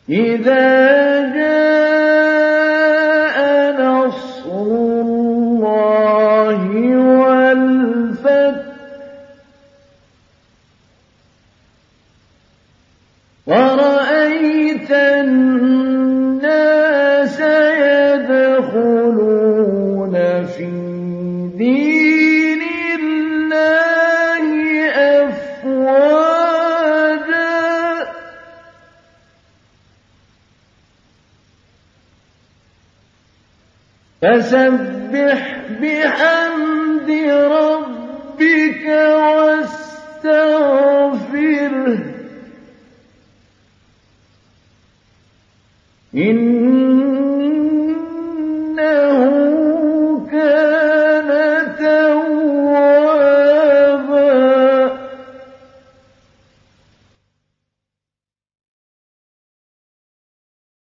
إذا جاء نصر الله والفتح ورأيت الناس يدخلون في دين الله أفواجا فسبح بحمد ربك واستغفره إنه